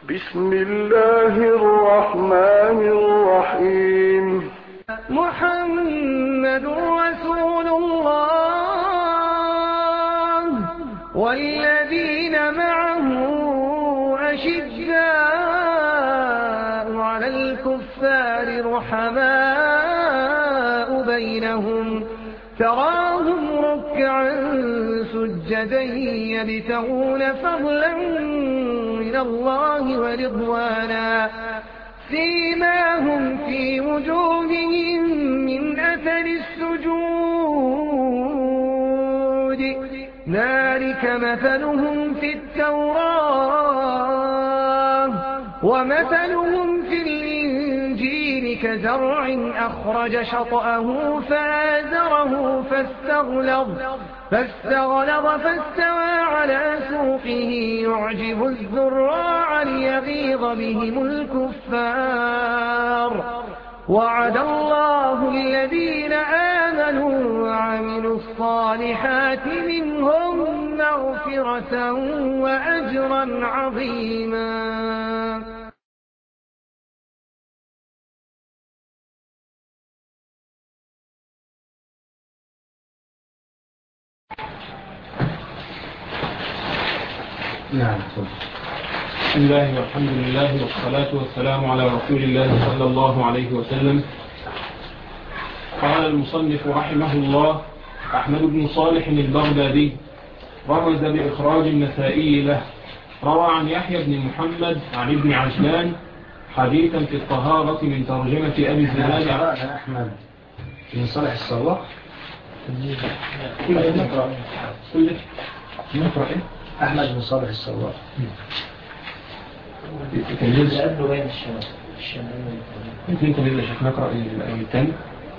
بسم الله الرحمن الرحيم. محمد رسول الله والذين معه أشداء على الكفار رحماء بينهم تراهم ركعا سجدا يبتغون فضلا من الله ورضوانا سيماهم في وجوههم من أثر السجود ذلك مثلهم في التوراة ومثلهم في الإنجيل كزرع أخرج شطأه فآزره فاستغلظ فاستوى على سوقه يعجب الزراع ليغيظ بهم الكفار وعد الله الذين آمنوا وعملوا الصالحات منهم مغفرة وأجرا عظيما. نعم. بسم الله والحمد لله والصلاة والسلام على رسول الله صلى الله عليه وسلم. قال المصنف رحمه الله: أحمد بن صالح البغدادي رمز بإخراج النسائي له. روى عن يحيى بن محمد عن ابن عجلان حديثا في الطهارة من ترجمة أبي الزناد. أحمد بن صالح الصواق أحمد بن صالح الصواق نقرأ الثاني.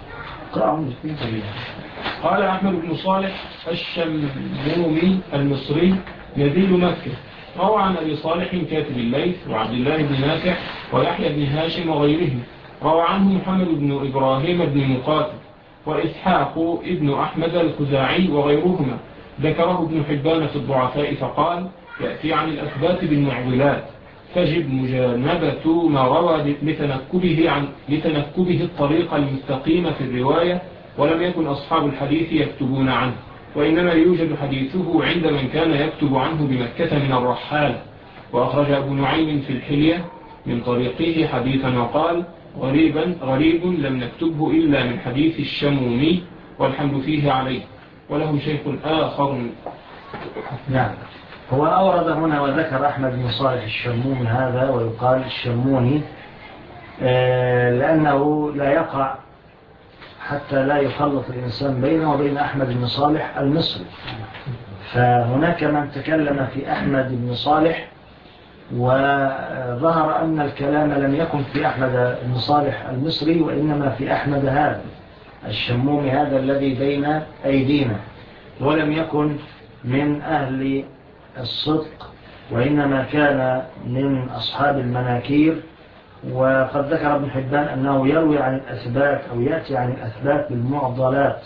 قال أحمد بن صالح الشمومي المصري نزيل مكة. روى عن أبي صالح كاتب الليث وعبد الله بن نافع ويحيى بن هاشم وغيرهم. روى عنه محمد بن إبراهيم بن مقاتل وإسحاق ابن أحمد الخزاعي وغيرهما. ذكره ابن حبان في الضعفاء فقال: يأتي عن الأثبات بالمعضلات تجب مجانبة ما روى لتنكبه الطريق المستقيم في الرواية، ولم يكن أصحاب الحديث يكتبون عنه، وإنما يوجد حديثه عند من كان يكتب عنه بمكة من الرحال. وأخرج أبو نعيم في الحلية من طريقه حديثا وقال: غريب لم نكتبه إلا من حديث الشمومي والحمد فيه عليه، وله شيخ آخر. نعم. هو أورد هنا وذكر أحمد بن صالح الشمومي هذا ويقال الشموني لأنه لا يقع حتى لا يخلط الإنسان بينه وبين أحمد بن صالح المصري. فهناك من تكلم في أحمد بن صالح وظهر أن الكلام لم يكن في أحمد بن صالح المصري وإنما في أحمد هذا الشمومي هذا الذي بين أيدينا، ولم يكن من أهل الصدق وإنما كان من أصحاب المناكير. وقد ذكر ابن حبان أنه يروي عن الأثبات أو يأتي عن الأثبات بالمعضلات،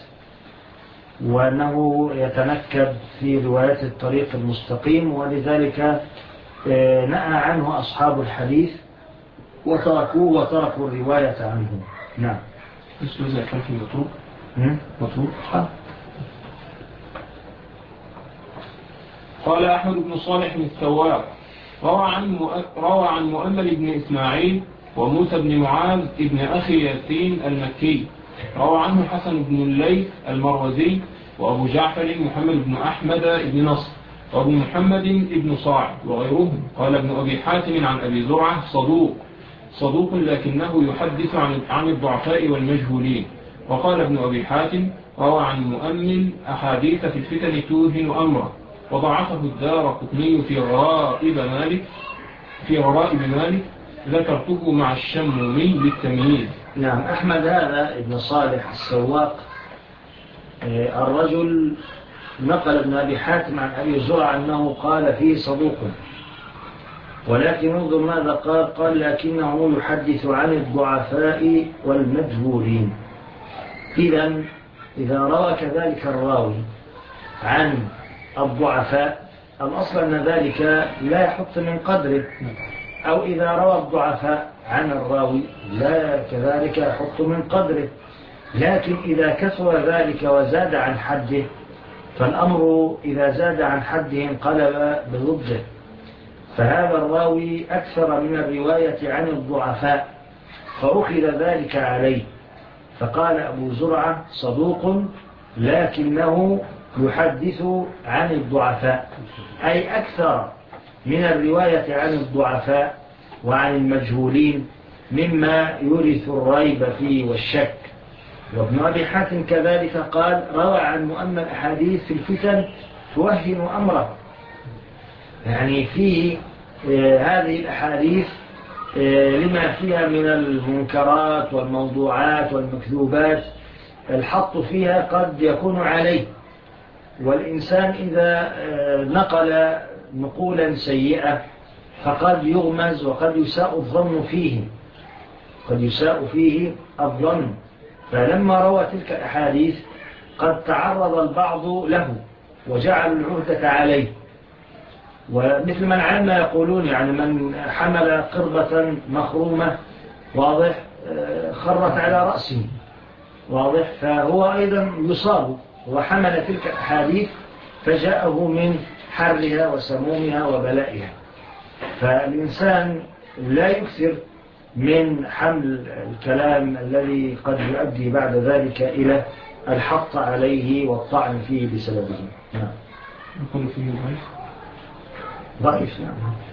وأنه يتنكب في رواية الطريق المستقيم، ولذلك نأى عنه أصحاب الحديث وتركوا الرواية عنه. نعم. مطروق. قال أحمد بن صالح السواق روى عن مؤمل بن إسماعيل وموسى بن معاذ ابن أخي ياسين المكي. روى عنه حسن بن الليث المروزي وأبو جعفر محمد بن أحمد بن نصر وأبو محمد بن صاعد وغيرهم. قال ابن أبي حاتم عن أبي زرعة صدوق لكنه يحدث عن الضعفاء والمجهولين. وقال ابن أبي حاتم: روى عن مؤمل أحاديث في الفتن توهن أمره، وضعفه الدارقطني في غرائب مالك ذكرته مع الشمومي للتمييز. نعم. أحمد هذا ابن صالح السواق الرجل نقل ابن أبي حاتم عن أبي زرع أنه قال فيه صدوق، ولكن انظر ماذا قال لكنه يحدث عن الضعفاء والمجهولين. إذا روى كذلك الراوي عن الضعفاء الأصل أن ذلك لا يحط من قدره، أو إذا روى الضعفاء عن الراوي لا كذلك يحط من قدره. لكن إذا كثر ذلك وزاد عن حده فالأمر إذا زاد عن حده انقلب بضده. فهذا الراوي أكثر من الرواية عن الضعفاء فأخذ ذلك عليه، فقال أبو زرعة صدوق لكنه يحدث عن الضعفاء، أي أكثر من الرواية عن الضعفاء وعن المجهولين مما يورث الريب فيه والشك. وابن أبي حاتم كذلك قال روى عن مؤمن الأحاديث في الفتن توهن أمره، يعني فيه هذه الأحاديث لما فيها من المنكرات والموضوعات والمكذوبات الحط فيها قد يكون عليه. والإنسان إذا نقل نقولا سيئة فقد يغمز وقد يساء الظن فيه، قد يساء فيه الظن. فلما روى تلك الأحاديث قد تعرض البعض له وجعل العهدة عليه، ومثل من عام يقولون يعني من حمل قربة مخرومة واضح خرت على رأسه واضح، فهو أيضا يصاب وحمل تلك الأحاديث فجاءه من حرها وسمومها وبلائها. فالإنسان لا يكثر من حمل الكلام الذي قد يؤدي بعد ذلك إلى الحط عليه والطعن فيه بسببه. نعم. يقول فيه ضعيف. نعم.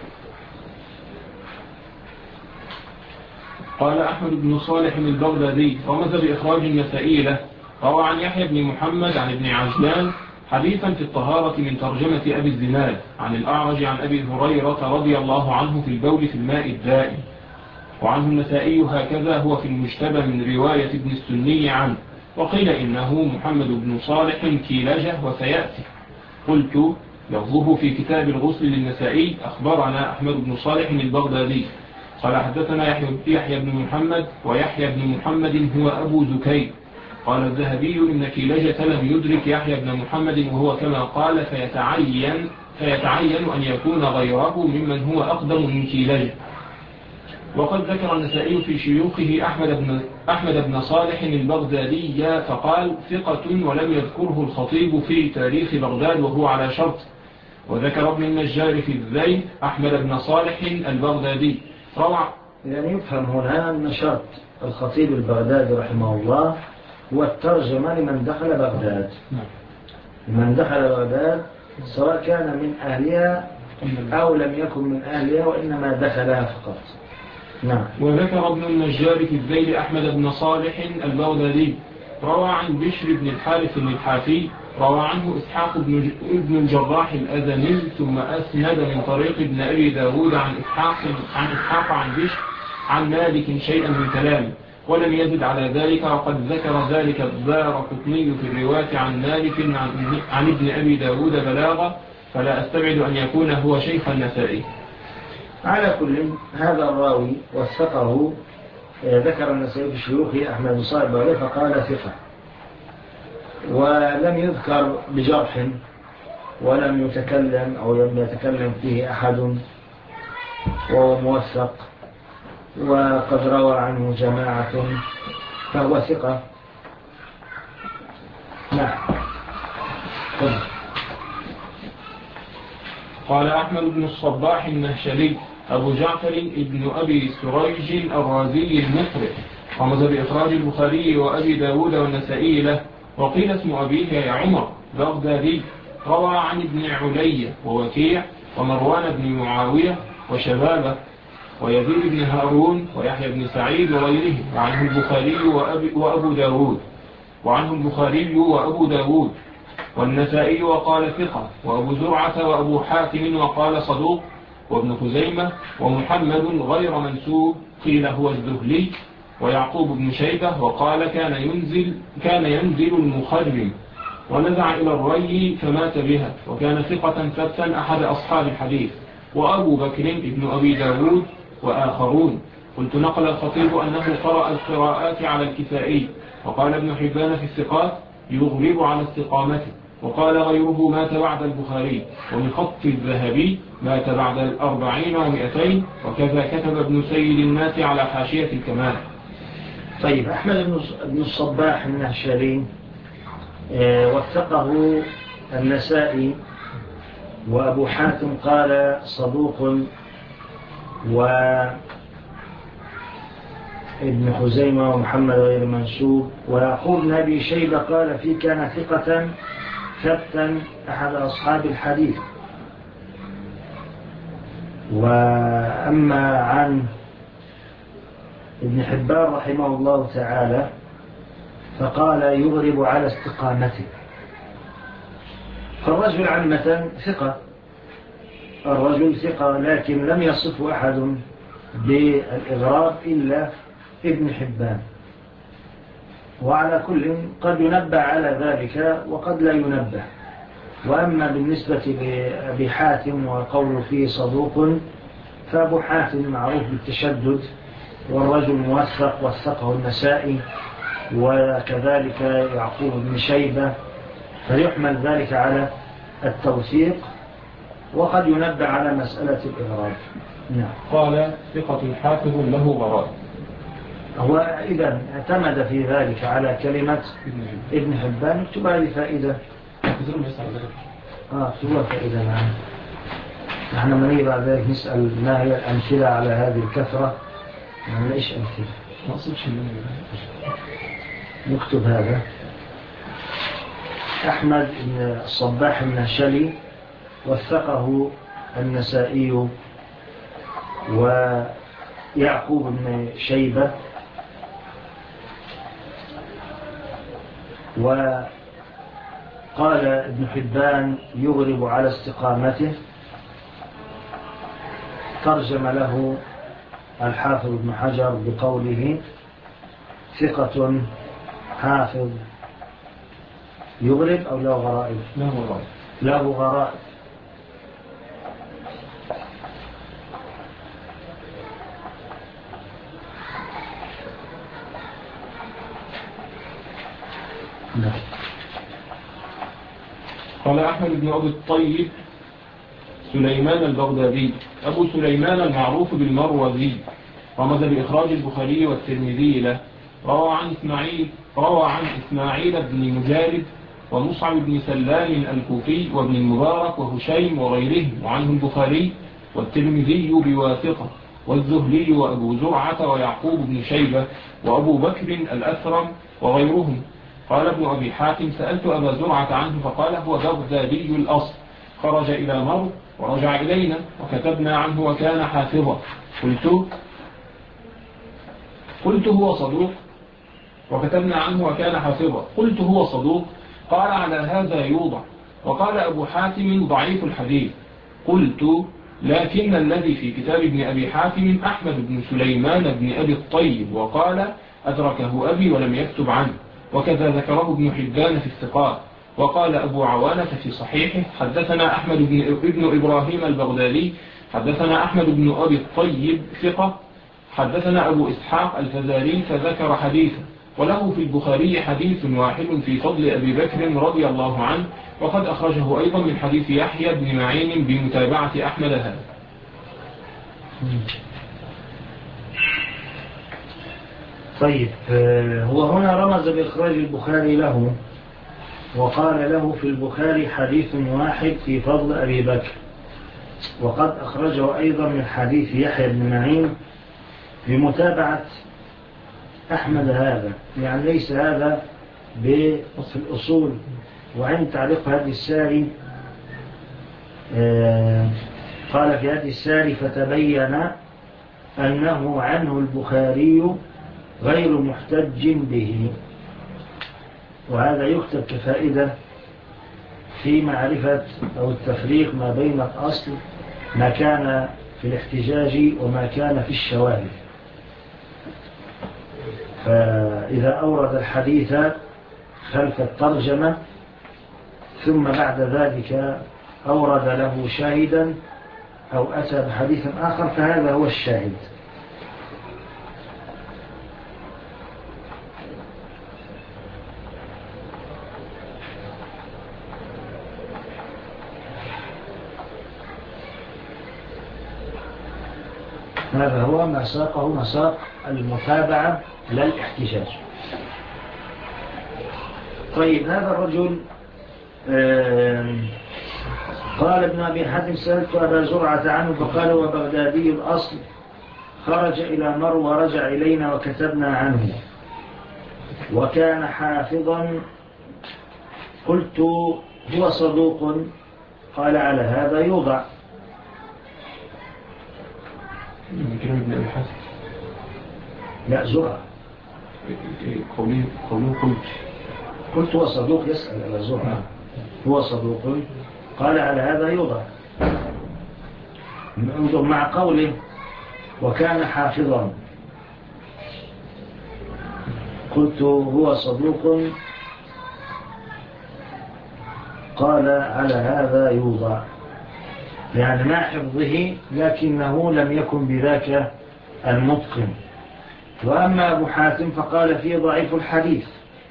قال أحمد بن صالح البغدادي رمز بإخراج النسائي له، روى عن يحيى بن محمد عن ابن عجلان حديثا في الطهارة من ترجمة أبي الزناد عن الأعرج عن أبي هريرة رضي الله عنه في البول في الماء الدائم. وعنه النسائي هكذا هو في المجتبى من رواية ابن السني عنه، وقيل إنه محمد بن صالح كيلجة وسيأتي. قلت لفظه في كتاب الغسل للنسائي أخبرنا أحمد بن صالح البغدادي قال حدثنا يحيى بن محمد، ويحيى بن محمد هو أبو زكي. قال الذهبي إن كيلجة لم يدرك يحيى بن محمد وهو كما قال فيتعين أن يكون غيره ممن هو أقدم من كيلجة. وقد ذكر النسائي في شيوخه أحمد بن صالح البغدادي فقال ثقة، ولم يذكره الخطيب في تاريخ بغداد وهو على شرط. وذكر ابن النجار في الذيل أحمد بن صالح البغدادي روى. يعني يفهم هنا أن شرط الخطيب البغدادي رحمه الله هو الترجمة لمن دخل بغداد، من دخل بغداد سواء كان من أهلها أو لم يكن من أهلها وإنما دخلها فقط. نعم. وذكر ابن النجار في الذيل أحمد بن صالح البغدادي روى عن بشر بن الحارث الحافي روى عنه إسحاق بن الجراح الأذني ثم أسند من طريق ابن أبي داود عن إسحاق عن بشر عن مالك شيئا من كلامه ولم يزد على ذلك. وقد ذكر ذلك الدارقطني في الرواية عن مالك عن ابن أبي داود بلاغة، فلا أستبعد أن يكون هو شيخ النسائي. على كل هذا الراوي وثقه ذكر النسائي في شيوخه أحمد بن صالح البغدادي فقال ثقة، ولم يذكر بجرح ولم يتكلم أو لم يتكلم فيه أحد وهو موثق، وقد روى عنه جماعة فهو ثقة. نعم. قال أحمد بن الصباح النهشلي أبو جعفر ابن أبي سريج الرازي المقرئ رمز بإخراج البخاري وأبي داود والنسائي له. وقيل اسم أبيه يا عمر بغدادي. روى عن ابن علي ووكيع ومروان بن معاوية وشبابه ويزيد بن هارون ويحيى بن سعيد وغيره. وعنه البخاري وأبو داود والنسائي وقال ثقة، وأبو زرعة وأبو حاتم وقال صدوق، وابن خزيمة ومحمد غير منسوب قيل هو الذهلي، ويعقوب بن شيبة وقال كان ينزل المخرم ونزع إلى الري فمات بها، وكان ثقة ثبتا أحد أصحاب الحديث. وأبو بكر ابن أبي داود وآخرون. قلت نقل الخطيب أنه قرأ القراءات على الكسائي، وقال ابن حبان في الثقات يغلب على استقامته، وقال غيره مات بعد البخاري. ومن خط الذهبي مات بعد 40 و200. وكذا كتب ابن سيد الناس على حاشية الكمال. طيب، أحمد بن الصباح النهشلي وثقه النسائي، وأبو حاتم قال صدوق، وابن خزيمة ومحمد غير منسوب، ويعقوب بن أبي شيبة قال فيه كان ثقة ثبتا أحد أصحاب الحديث. وأما عن ابن حبان رحمه الله تعالى فقال يغرب على استقامته. فالرجل عامة ثقة، الرجل ثقة، لكن لم يصف أحد بالإغراب إلا ابن حبان. وعلى كل قد ينبه على ذلك وقد لا ينبه. وأما بالنسبة لأبي حاتم وقوله فيه صدوق، فأبو حاتم معروف بالتشدد، والرجل موثق وثقه النسائي وكذلك يعقوب بن شيبة، فيحمل ذلك على التوثيق، وقد ينبه على مسألة الإغراب. نعم. قال ثقة حافظ له غرائب. هو إذا اعتمد في ذلك على كلمة ابن حبان. اكتب هذه فائدة. اكتبها فائدة. نعم. نحن من بعد ذلك نسأل ما هي الأمثلة على هذه الكثرة. يعني إيش أمثلة؟ ما أصبش نكتب هذا. أحمد بن الصباح النهشلي وثقه النسائي ويعقوب بن شيبة، وقال ابن حبان يغرب على استقامته. ترجم له الحافظ ابن حجر بقوله ثقة حافظ يغرب أو له غرائب؟ له غرائب. قال أحمد بن أبي الطيب سليمان البغدادي أبو سليمان المعروف بالمروزي، رمز بإخراج البخاري والترمذي له. روى عن إسماعيل بن مجالد ومصعب بن سلام الكوفي وابن المبارك وهشيم وغيرهم، وعنه البخاري والترمذي بواسطة، والزهلي وأبو زرعة ويعقوب بن شيبة وأبو بكر الأثرم وغيرهم. قال ابن أبي حاتم سألت أبا زرعة عنه فقال هو بغدادي الأصل، خرج إلى مرو ورجع إلينا، وكتبنا عنه وكان حافظا. قلت هو صدوق، وكتبنا عنه وكان حافظا. قلت هو صدوق، قال على هذا يوضع. وقال أبو حاتم ضعيف الحديث. قلت لكن الذي في كتاب ابن أبي حاتم أحمد بن سليمان بن أبي الطيب، وقال أدركه أبي ولم يكتب عنه، وكذا ذكره ابن حبان في الثقات. وقال أبو عوانة في صحيحه حدثنا أحمد بن إبراهيم البغدادي حدثنا أحمد بن أبي الطيب ثقة، حدثنا أبو إسحاق الفزاري فذكر حديثا. وله في البخاري حديث واحد في فضل أبي بكر رضي الله عنه، وقد أخرجه أيضا من حديث يحيى بن معين بمتابعة أحمد هذا. طيب، هو هنا رمز بإخراج البخاري له، وقال له في البخاري حديث واحد في فضل أبي بكر، وقد أخرجه أيضا من حديث يحيى بن معين بمتابعة أحمد هذا. يعني ليس هذا في الأصول. وعند تعليق هدي الساري قال في هدي الساري فتبين أنه عنه البخاري غير محتج به. وهذا يكتب كفائدة في معرفة أو التفريق ما بين الأصل ما كان في الاحتجاج وما كان في الشواهد. فإذا أورد الحديث خلف الترجمة ثم بعد ذلك أورد له شاهدا أو أتى بحديث آخر فهذا هو الشاهد. هذا هو ما ساقه مساق المتابعة لا الاحتجاج. طيب هذا الرجل قال ابن أبي حاتم سألت أبا زرعة عنه فقال وبغدادي الأصل خرج إلى مرو ورجع إلينا وكتبنا عنه وكان حافظا. قلت هو صدوق؟ قال على هذا يوضع. من كلام ابن أبي حاتم لا زرعة قوله قلت هو صدوق، يسأل على زرعة هو صدوق؟ قال على هذا يوضع. انظر مع قوله وكان حافظا، قلت هو صدوق قال على هذا يوضع، يعني مع حفظه لكنه لم يكن بذاك المتقن. وأما أبو حاتم فقال فيه ضعيف الحديث،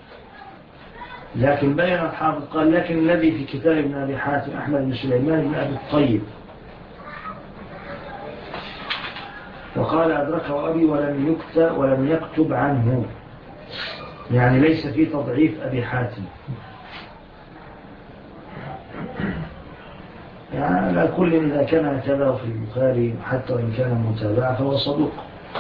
لكن بين الحافظ قال لكن الذي في كتاب ابن أبي حاتم أحمد بن سليمان بن أبي الطيب، وقال أدركه أبي ولم يكتب عنه، يعني ليس في تضعيف أبي حاتم. يعني على كل إذا كان يتابعه في البخاري حتى وإن كان متابعة فهو صدوق.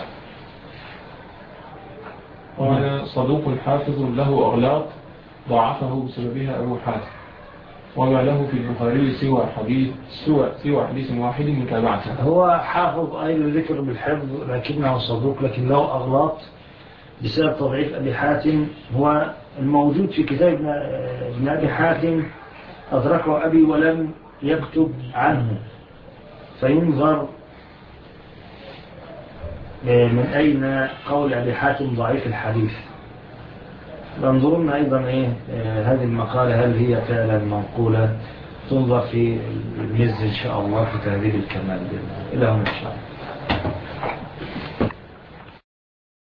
قال صدوق حافظ له أغلاط ضعفه بسببها أبو حاتم، وما له في البخاري سوى حديث واحد متابعته. هو حافظ أهل ذكر بالحفظ لكنه صدوق، لكن له أغلاط بسبب تضعيف أبي حاتم. هو الموجود في كتاب ابن أبي حاتم أدركه أبي ولم يكتب عنه، فينظر من أين قول أبي حاتم ضعيف الحديث. ننظرون أيضا هذه المقالة هل هي فعلا منقولة، تنظر في المز إن شاء الله في تهذيب الكمال. إلى هنا إن شاء الله.